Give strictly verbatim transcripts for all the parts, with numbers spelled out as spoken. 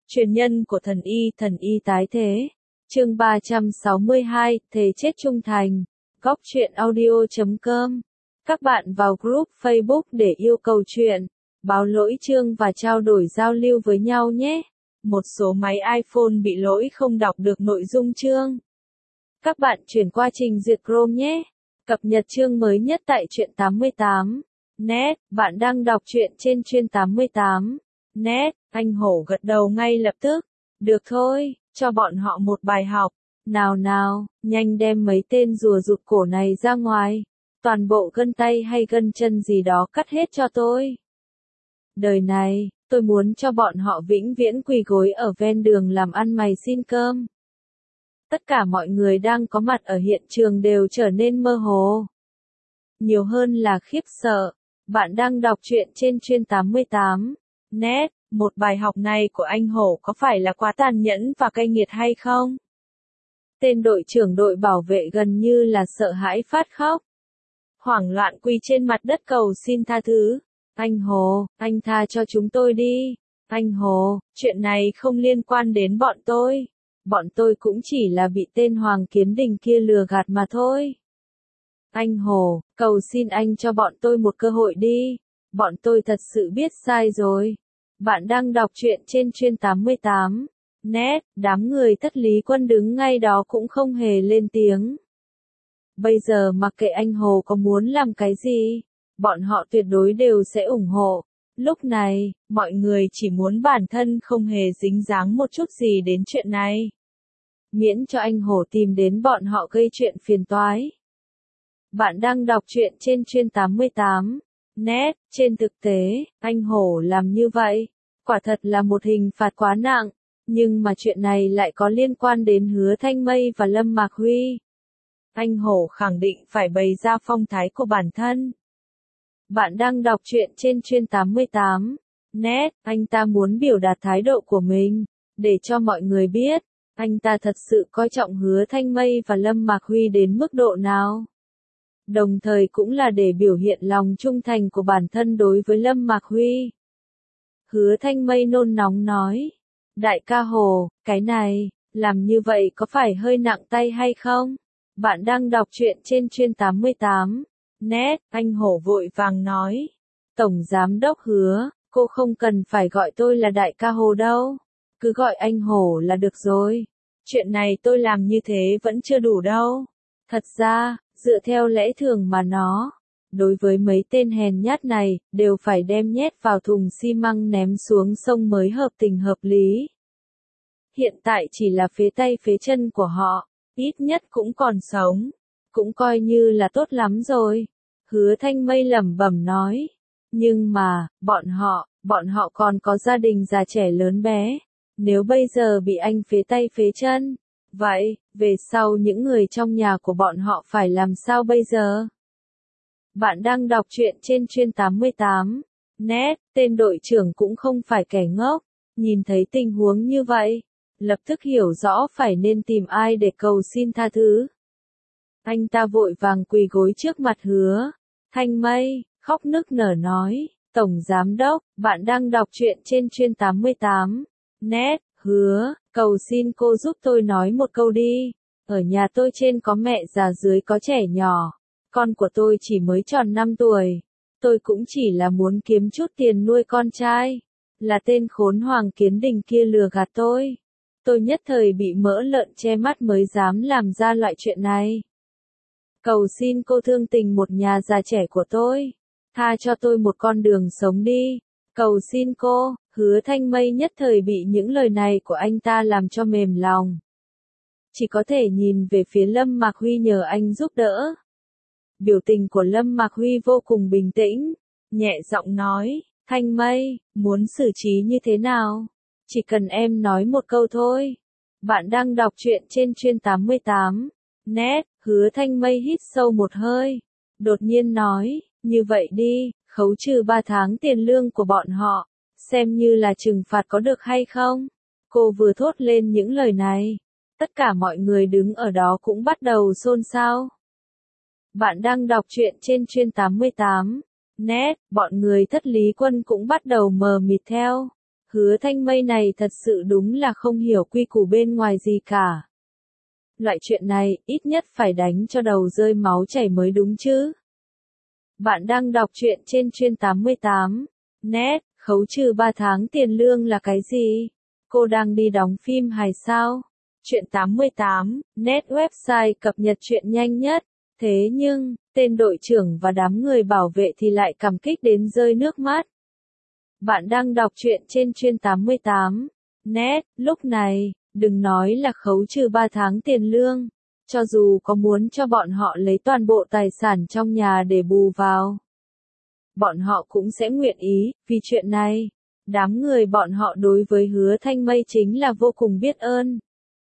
Truyền nhân của thần y, thần y tái thế. Chương ba trăm sáu mươi hai, Thề chết trung thành. Góc truyện audio chấm com. Các bạn vào group Facebook để yêu cầu chuyện, báo lỗi chương và trao đổi giao lưu với nhau nhé. Một số máy iPhone bị lỗi không đọc được nội dung chương. Các bạn chuyển qua trình duyệt Chrome nhé. Cập nhật chương mới nhất tại truyện tám mươi tám. Net, bạn đang đọc truyện trên chuyên tám mươi tám. Net, anh hổ gật đầu ngay lập tức. Được thôi, cho bọn họ một bài học. Nào nào, nhanh đem mấy tên rùa rụt cổ này ra ngoài. Toàn bộ gân tay hay gân chân gì đó cắt hết cho tôi. Đời này, tôi muốn cho bọn họ vĩnh viễn quỳ gối ở ven đường làm ăn mày xin cơm. Tất cả mọi người đang có mặt ở hiện trường đều trở nên mơ hồ. Nhiều hơn là khiếp sợ. Bạn đang đọc truyện trên chuyên tám mươi tám. Net, một bài học này của anh hổ có phải là quá tàn nhẫn và cay nghiệt hay không? Tên đội trưởng đội bảo vệ gần như là sợ hãi phát khóc. Hoảng loạn quỳ trên mặt đất cầu xin tha thứ. Anh Hồ, anh tha cho chúng tôi đi. Anh Hồ, chuyện này không liên quan đến bọn tôi. Bọn tôi cũng chỉ là bị tên Hoàng Kiến Đình kia lừa gạt mà thôi. Anh Hồ, cầu xin anh cho bọn tôi một cơ hội đi. Bọn tôi thật sự biết sai rồi. Bạn đang đọc truyện trên chuyên tám mươi tám. Net, đám người Thất Lý Quân đứng ngay đó cũng không hề lên tiếng. Bây giờ mặc kệ anh Hồ có muốn làm cái gì, bọn họ tuyệt đối đều sẽ ủng hộ. Lúc này, mọi người chỉ muốn bản thân không hề dính dáng một chút gì đến chuyện này. Miễn cho anh Hồ tìm đến bọn họ gây chuyện phiền toái. Bạn đang đọc truyện trên chuyên tám mươi tám. Net, trên thực tế, anh Hổ làm như vậy, quả thật là một hình phạt quá nặng, nhưng mà chuyện này lại có liên quan đến Hứa Thanh Mây và Lâm Mạc Huy. Anh Hổ khẳng định phải bày ra phong thái của bản thân. Bạn đang đọc truyện trên chuyên tám mươi tám. Net, anh ta muốn biểu đạt thái độ của mình, để cho mọi người biết, anh ta thật sự coi trọng Hứa Thanh Mây và Lâm Mạc Huy đến mức độ nào. Đồng thời cũng là để biểu hiện lòng trung thành của bản thân đối với Lâm Mạc Huy. Hứa Thanh Mây nôn nóng nói. Đại ca Hồ, cái này, làm như vậy có phải hơi nặng tay hay không? Bạn đang đọc truyện trên chuyên tám mươi tám. Net, anh Hổ vội vàng nói. Tổng Giám đốc Hứa, cô không cần phải gọi tôi là Đại ca Hồ đâu. Cứ gọi anh Hổ là được rồi. Chuyện này tôi làm như thế vẫn chưa đủ đâu. Thật ra, dựa theo lẽ thường mà nó, đối với mấy tên hèn nhát này, đều phải đem nhét vào thùng xi măng ném xuống sông mới hợp tình hợp lý. Hiện tại chỉ là phế tay phế chân của họ, ít nhất cũng còn sống, cũng coi như là tốt lắm rồi. Hứa Thanh Mây lẩm bẩm nói. Nhưng mà, bọn họ, bọn họ còn có gia đình già trẻ lớn bé. Nếu bây giờ bị anh phế tay phế chân, vậy, về sau những người trong nhà của bọn họ phải làm sao bây giờ? Bạn đang đọc truyện trên chuyên tám mươi tám. Net, tên đội trưởng cũng không phải kẻ ngốc, nhìn thấy tình huống như vậy, lập tức hiểu rõ phải nên tìm ai để cầu xin tha thứ. Anh ta vội vàng quỳ gối trước mặt Hứa Thanh Mây, khóc nức nở nói, Tổng Giám đốc, bạn đang đọc truyện trên chuyên tám mươi tám. Net, Hứa, cầu xin cô giúp tôi nói một câu đi. Ở nhà tôi trên có mẹ già dưới có trẻ nhỏ. Con của tôi chỉ mới tròn năm tuổi. Tôi cũng chỉ là muốn kiếm chút tiền nuôi con trai. Là tên khốn Hoàng Kiến Đình kia lừa gạt tôi. Tôi nhất thời bị mỡ lợn che mắt mới dám làm ra loại chuyện này. Cầu xin cô thương tình một nhà già trẻ của tôi. Tha cho tôi một con đường sống đi. Cầu xin cô. Hứa Thanh Mây nhất thời bị những lời này của anh ta làm cho mềm lòng. Chỉ có thể nhìn về phía Lâm Mạc Huy nhờ anh giúp đỡ. Biểu tình của Lâm Mạc Huy vô cùng bình tĩnh, nhẹ giọng nói, Thanh Mây, muốn xử trí như thế nào? Chỉ cần em nói một câu thôi. Bạn đang đọc truyện trên chuyên tám mươi tám. Net, Hứa Thanh Mây hít sâu một hơi. Đột nhiên nói, như vậy đi, khấu trừ ba tháng tiền lương của bọn họ. Xem như là trừng phạt có được hay không? Cô vừa thốt lên những lời này. Tất cả mọi người đứng ở đó cũng bắt đầu xôn xao. Bạn đang đọc truyện trên chuyên tám mươi tám. Net, bọn người Thất Lý Quân cũng bắt đầu mờ mịt theo. Hứa Thanh Mây này thật sự đúng là không hiểu quy củ bên ngoài gì cả. Loại chuyện này, ít nhất phải đánh cho đầu rơi máu chảy mới đúng chứ. Bạn đang đọc truyện trên chuyên tám mươi tám. Net, khấu trừ ba tháng tiền lương là cái gì? Cô đang đi đóng phim hài sao? Truyện tám mươi tám, Net website cập nhật truyện nhanh nhất. Thế nhưng, tên đội trưởng và đám người bảo vệ thì lại cảm kích đến rơi nước mắt. Bạn đang đọc truyện trên chuyên tám mươi tám. Net, lúc này, đừng nói là khấu trừ ba tháng tiền lương. Cho dù có muốn cho bọn họ lấy toàn bộ tài sản trong nhà để bù vào, bọn họ cũng sẽ nguyện ý, vì chuyện này, đám người bọn họ đối với Hứa Thanh Mây chính là vô cùng biết ơn.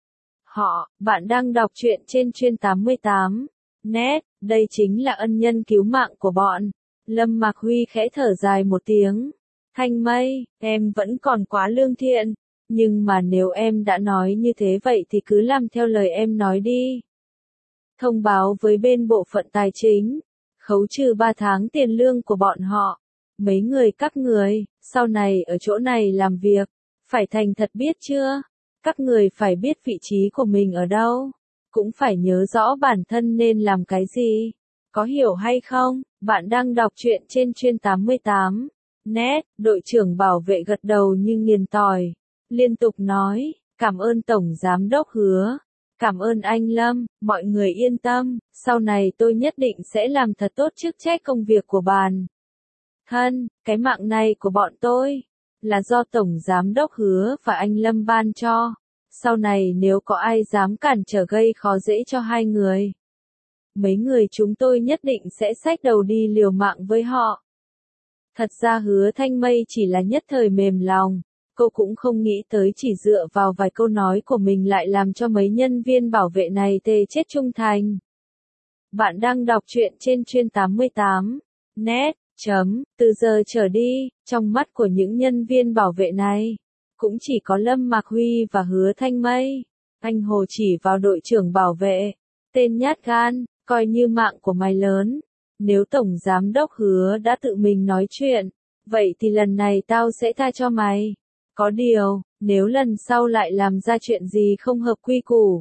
Họ, bạn đang đọc truyện trên chuyên tám mươi tám. Net, đây chính là ân nhân cứu mạng của bọn. Lâm Mạc Huy khẽ thở dài một tiếng. Thanh Mây, em vẫn còn quá lương thiện. Nhưng mà nếu em đã nói như thế vậy thì cứ làm theo lời em nói đi. Thông báo với bên bộ phận tài chính. Khấu trừ ba tháng tiền lương của bọn họ. Mấy người các người, sau này ở chỗ này làm việc, phải thành thật biết chưa? Các người phải biết vị trí của mình ở đâu. Cũng phải nhớ rõ bản thân nên làm cái gì. Có hiểu hay không? Bạn đang đọc truyện trên chuyên tám mươi tám. Net, đội trưởng bảo vệ gật đầu như nghiền tỏi. Liên tục nói, cảm ơn Tổng Giám đốc Hứa. Cảm ơn anh Lâm, mọi người yên tâm, sau này tôi nhất định sẽ làm thật tốt chức trách công việc của bản thân, cái mạng này của bọn tôi, là do Tổng Giám đốc Hứa và anh Lâm ban cho. Sau này nếu có ai dám cản trở gây khó dễ cho hai người, mấy người chúng tôi nhất định sẽ xách đầu đi liều mạng với họ. Thật ra Hứa Thanh Mây chỉ là nhất thời mềm lòng. Cô cũng không nghĩ tới chỉ dựa vào vài câu nói của mình lại làm cho mấy nhân viên bảo vệ này tê chết trung thành. Bạn đang đọc truyện trên chuyên tám mươi tám. Net, chấm, từ giờ trở đi, trong mắt của những nhân viên bảo vệ này, cũng chỉ có Lâm Mạc Huy và Hứa Thanh Mây. Anh Hồ chỉ vào đội trưởng bảo vệ. Tên nhát gan, coi như mạng của mày lớn. Nếu Tổng Giám đốc Hứa đã tự mình nói chuyện, vậy thì lần này tao sẽ tha cho mày. Có điều, nếu lần sau lại làm ra chuyện gì không hợp quy củ,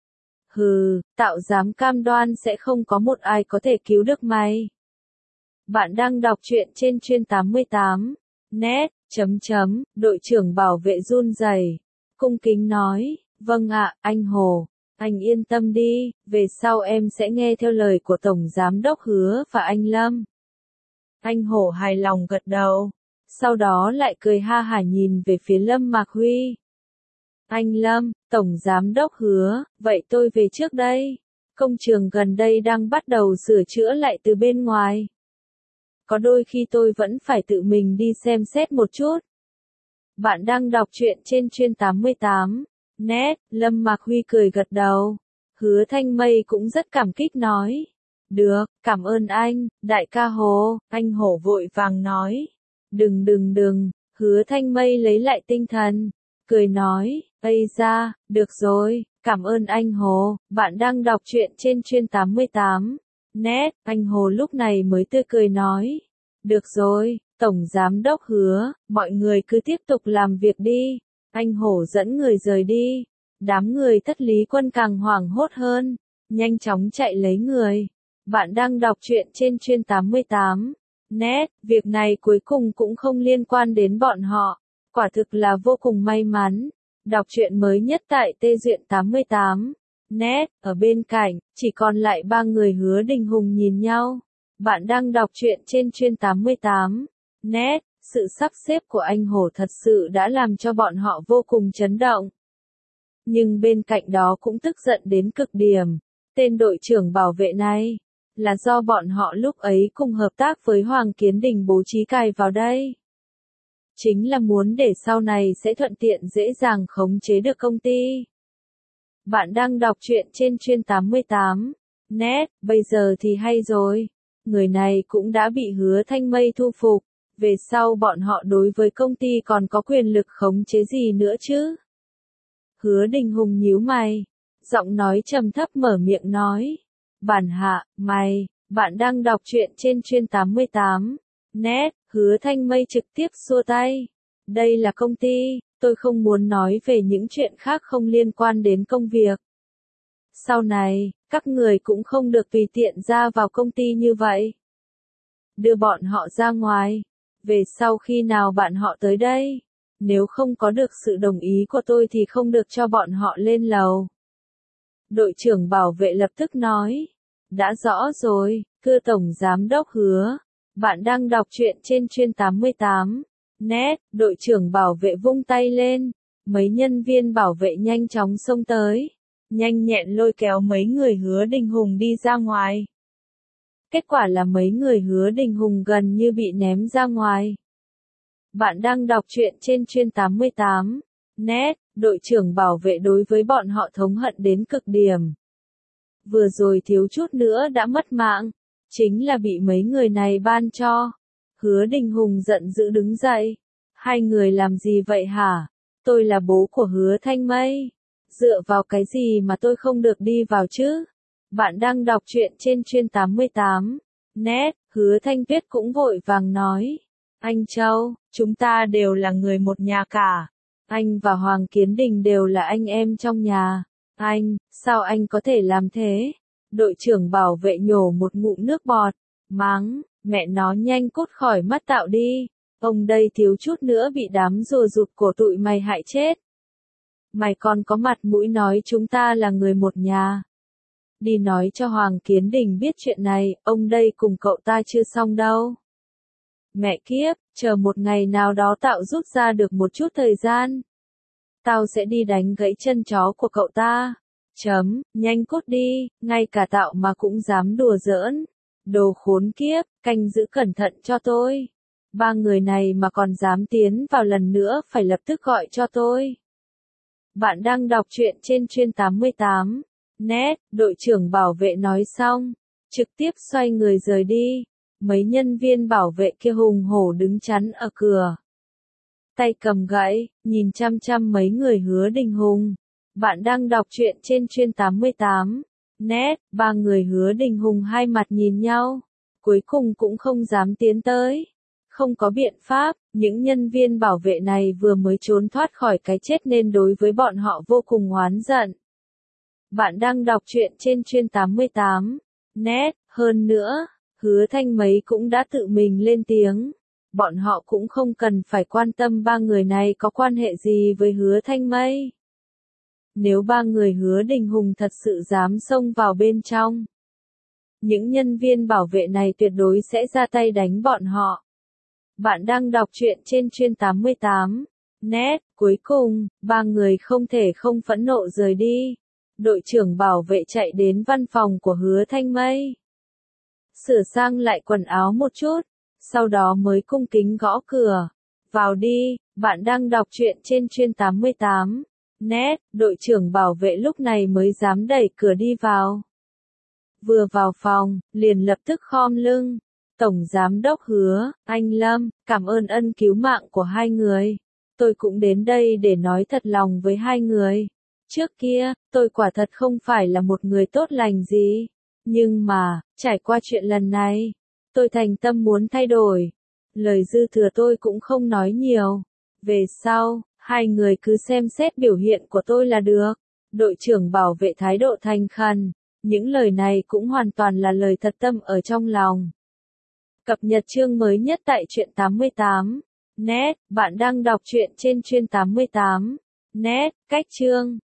hừ, tạo dám cam đoan sẽ không có một ai có thể cứu được mày. Bạn đang đọc truyện trên chuyên tám mươi tám. Net, chấm chấm, đội trưởng bảo vệ run rẩy, cung kính nói, vâng ạ, anh Hồ, anh yên tâm đi, về sau em sẽ nghe theo lời của Tổng Giám đốc Hứa và anh Lâm. Anh Hồ hài lòng gật đầu. Sau đó lại cười ha hả nhìn về phía Lâm Mạc Huy. Anh Lâm, Tổng Giám đốc Hứa, vậy tôi về trước đây. Công trường gần đây đang bắt đầu sửa chữa lại từ bên ngoài. Có đôi khi tôi vẫn phải tự mình đi xem xét một chút. Bạn đang đọc truyện trên chuyên tám mươi tám. Net, Lâm Mạc Huy cười gật đầu. Hứa Thanh Mây cũng rất cảm kích nói. Được, cảm ơn anh, đại ca Hồ. Anh Hổ vội vàng nói. Đừng đừng đừng, Hứa Thanh Mây lấy lại tinh thần, cười nói, ây da, được rồi, cảm ơn anh Hồ, bạn đang đọc truyện trên chuyên tám mươi tám. Net, anh Hồ lúc này mới tươi cười nói, được rồi, Tổng Giám đốc Hứa, mọi người cứ tiếp tục làm việc đi. Anh Hổ dẫn người rời đi, đám người Thất Lý Quân càng hoảng hốt hơn, nhanh chóng chạy lấy người. Bạn đang đọc truyện trên chuyên tám mươi tám. Net, việc này cuối cùng cũng không liên quan đến bọn họ. Quả thực là vô cùng may mắn. Đọc truyện mới nhất tại Tê Duyện tám mươi tám. Net, ở bên cạnh, chỉ còn lại ba người Hứa Đình Hùng nhìn nhau. Bạn đang đọc truyện trên chuyên tám mươi tám. Net, sự sắp xếp của anh Hổ thật sự đã làm cho bọn họ vô cùng chấn động. Nhưng bên cạnh đó cũng tức giận đến cực điểm. Tên đội trưởng bảo vệ này, là do bọn họ lúc ấy cùng hợp tác với Hoàng Kiến Đình bố trí cài vào đây. Chính là muốn để sau này sẽ thuận tiện dễ dàng khống chế được công ty. Bạn đang đọc truyện trên chuyên tám mươi tám. Net, bây giờ thì hay rồi. Người này cũng đã bị Hứa Thanh Mây thu phục. Về sau bọn họ đối với công ty còn có quyền lực khống chế gì nữa chứ? Hứa Đình Hùng nhíu mày. Giọng nói trầm thấp mở miệng nói. Bản hạ, mày, bạn đang đọc truyện trên chuyên tám mươi tám. Net, Hứa Thanh Mây trực tiếp xua tay. Đây là công ty, tôi không muốn nói về những chuyện khác không liên quan đến công việc. Sau này, các người cũng không được tùy tiện ra vào công ty như vậy. Đưa bọn họ ra ngoài. Về sau khi nào bạn họ tới đây? Nếu không có được sự đồng ý của tôi thì không được cho bọn họ lên lầu. Đội trưởng bảo vệ lập tức nói. Đã rõ rồi, thưa Tổng Giám đốc Hứa. Bạn đang đọc truyện trên Chuyên tám mươi tám. Net, đội trưởng bảo vệ vung tay lên. Mấy nhân viên bảo vệ nhanh chóng xông tới. Nhanh nhẹn lôi kéo mấy người Hứa Đình Hùng đi ra ngoài. Kết quả là mấy người Hứa Đình Hùng gần như bị ném ra ngoài. Bạn đang đọc truyện trên Chuyên tám mươi tám. Net, đội trưởng bảo vệ đối với bọn họ thống hận đến cực điểm. Vừa rồi thiếu chút nữa đã mất mạng. Chính là bị mấy người này ban cho. Hứa Đình Hùng giận dữ đứng dậy. Hai người làm gì vậy hả? Tôi là bố của Hứa Thanh Mây. Dựa vào cái gì mà tôi không được đi vào chứ? Bạn đang đọc truyện trên Chuyên tám mươi tám. Net, Hứa Thanh Tuyết cũng vội vàng nói. Anh Châu, chúng ta đều là người một nhà cả. Anh và Hoàng Kiến Đình đều là anh em trong nhà. Anh, sao anh có thể làm thế? Đội trưởng bảo vệ nhổ một ngụm nước bọt. Mắng, mẹ nó nhanh cút khỏi mắt tạo đi. Ông đây thiếu chút nữa bị đám rùa rụt cổ tụi mày hại chết. Mày còn có mặt mũi nói chúng ta là người một nhà. Đi nói cho Hoàng Kiến Đình biết chuyện này, ông đây cùng cậu ta chưa xong đâu. Mẹ kiếp, chờ một ngày nào đó tạo rút ra được một chút thời gian. Tao sẽ đi đánh gãy chân chó của cậu ta. Chấm, nhanh cút đi, ngay cả tạo mà cũng dám đùa giỡn. Đồ khốn kiếp, canh giữ cẩn thận cho tôi. Ba người này mà còn dám tiến vào lần nữa phải lập tức gọi cho tôi. Bạn đang đọc truyện trên Chuyên tám mươi tám. Net, đội trưởng bảo vệ nói xong. Trực tiếp xoay người rời đi. Mấy nhân viên bảo vệ kia hùng hổ đứng chắn ở cửa. Tay cầm gậy, nhìn chăm chăm mấy người Hứa Đình Hùng. Bạn đang đọc truyện trên Chuyên tám mươi tám. Net, ba người Hứa Đình Hùng hai mặt nhìn nhau. Cuối cùng cũng không dám tiến tới. Không có biện pháp, những nhân viên bảo vệ này vừa mới trốn thoát khỏi cái chết nên đối với bọn họ vô cùng oán giận. Bạn đang đọc truyện trên Chuyên tám mươi tám. Net, hơn nữa, Hứa Thanh mấy cũng đã tự mình lên tiếng. Bọn họ cũng không cần phải quan tâm ba người này có quan hệ gì với Hứa Thanh Mây. Nếu ba người Hứa Đình Hùng thật sự dám xông vào bên trong, những nhân viên bảo vệ này tuyệt đối sẽ ra tay đánh bọn họ. Bạn đang đọc truyện trên Chuyên tám mươi tám. Net, cuối cùng, ba người không thể không phẫn nộ rời đi. Đội trưởng bảo vệ chạy đến văn phòng của Hứa Thanh Mây. Sửa sang lại quần áo một chút, sau đó mới cung kính gõ cửa. Vào đi, bạn đang đọc truyện trên Chuyên tám mươi tám. Net, đội trưởng bảo vệ lúc này mới dám đẩy cửa đi vào. Vừa vào phòng, liền lập tức khom lưng. Tổng Giám đốc Hứa, anh Lâm, cảm ơn ân cứu mạng của hai người. Tôi cũng đến đây để nói thật lòng với hai người. Trước kia, tôi quả thật không phải là một người tốt lành gì. Nhưng mà, trải qua chuyện lần này, tôi thành tâm muốn thay đổi. Lời dư thừa tôi cũng không nói nhiều. Về sau, hai người cứ xem xét biểu hiện của tôi là được. Đội trưởng bảo vệ thái độ thành khẩn. Những lời này cũng hoàn toàn là lời thật tâm ở trong lòng. Cập nhật chương mới nhất tại Truyện tám mươi tám. Net, bạn đang đọc truyện trên Chuyên tám mươi tám. Net, cách chương.